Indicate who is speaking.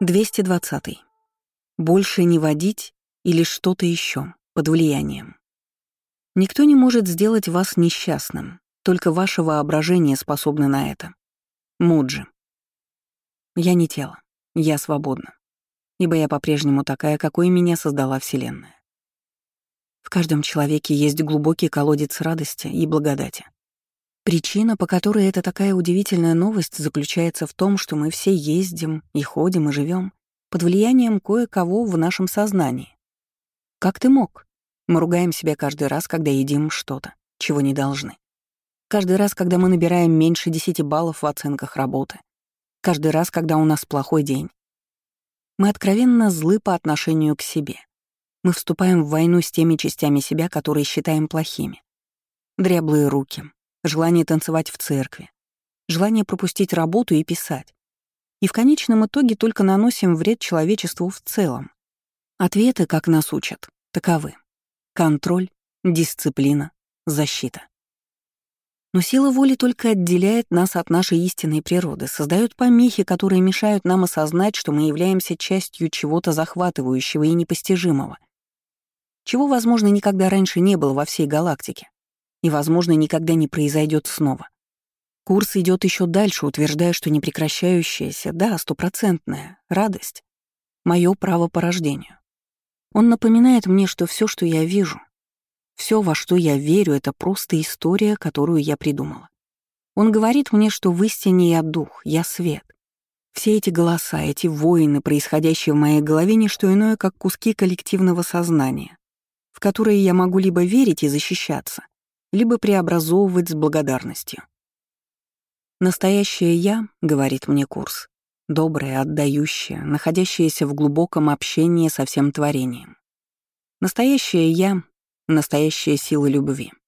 Speaker 1: 220. Больше не водить или что-то еще под влиянием. Никто не может сделать вас несчастным, только ваше воображение способно на это. Муджи. Я не тело, я свободна, ибо я по-прежнему такая, какой меня создала Вселенная. В каждом человеке есть глубокий колодец радости и благодати. Причина, по которой это такая удивительная новость, заключается в том, что мы все ездим и ходим и живем под влиянием кое-кого в нашем сознании. Как ты мог? Мы ругаем себя каждый раз, когда едим что-то, чего не должны. Каждый раз, когда мы набираем меньше 10 баллов в оценках работы. Каждый раз, когда у нас плохой день. Мы откровенно злы по отношению к себе. Мы вступаем в войну с теми частями себя, которые считаем плохими. Дряблые руки, желание танцевать в церкви, желание пропустить работу и писать. И в конечном итоге только наносим вред человечеству в целом. Ответы, как нас учат, таковы: контроль, дисциплина, защита. Но сила воли только отделяет нас от нашей истинной природы, создает помехи, которые мешают нам осознать, что мы являемся частью чего-то захватывающего и непостижимого, чего, возможно, никогда раньше не было во всей галактике и, возможно, никогда не произойдет снова. Курс идет еще дальше, утверждая, что непрекращающаяся, да, стопроцентная радость — мое право по рождению. Он напоминает мне, что все, что я вижу, все, во что я верю, это просто история, которую я придумала. Он говорит мне, что в истине я дух, я свет. Все эти голоса, эти войны, происходящие в моей голове, не что иное, как куски коллективного сознания, в которые я могу либо верить и защищаться, либо преобразовывать с благодарностью. Настоящее «я», — говорит мне курс, доброе, отдающее, находящееся в глубоком общении со всем творением. Настоящее «я» — настоящая сила любви.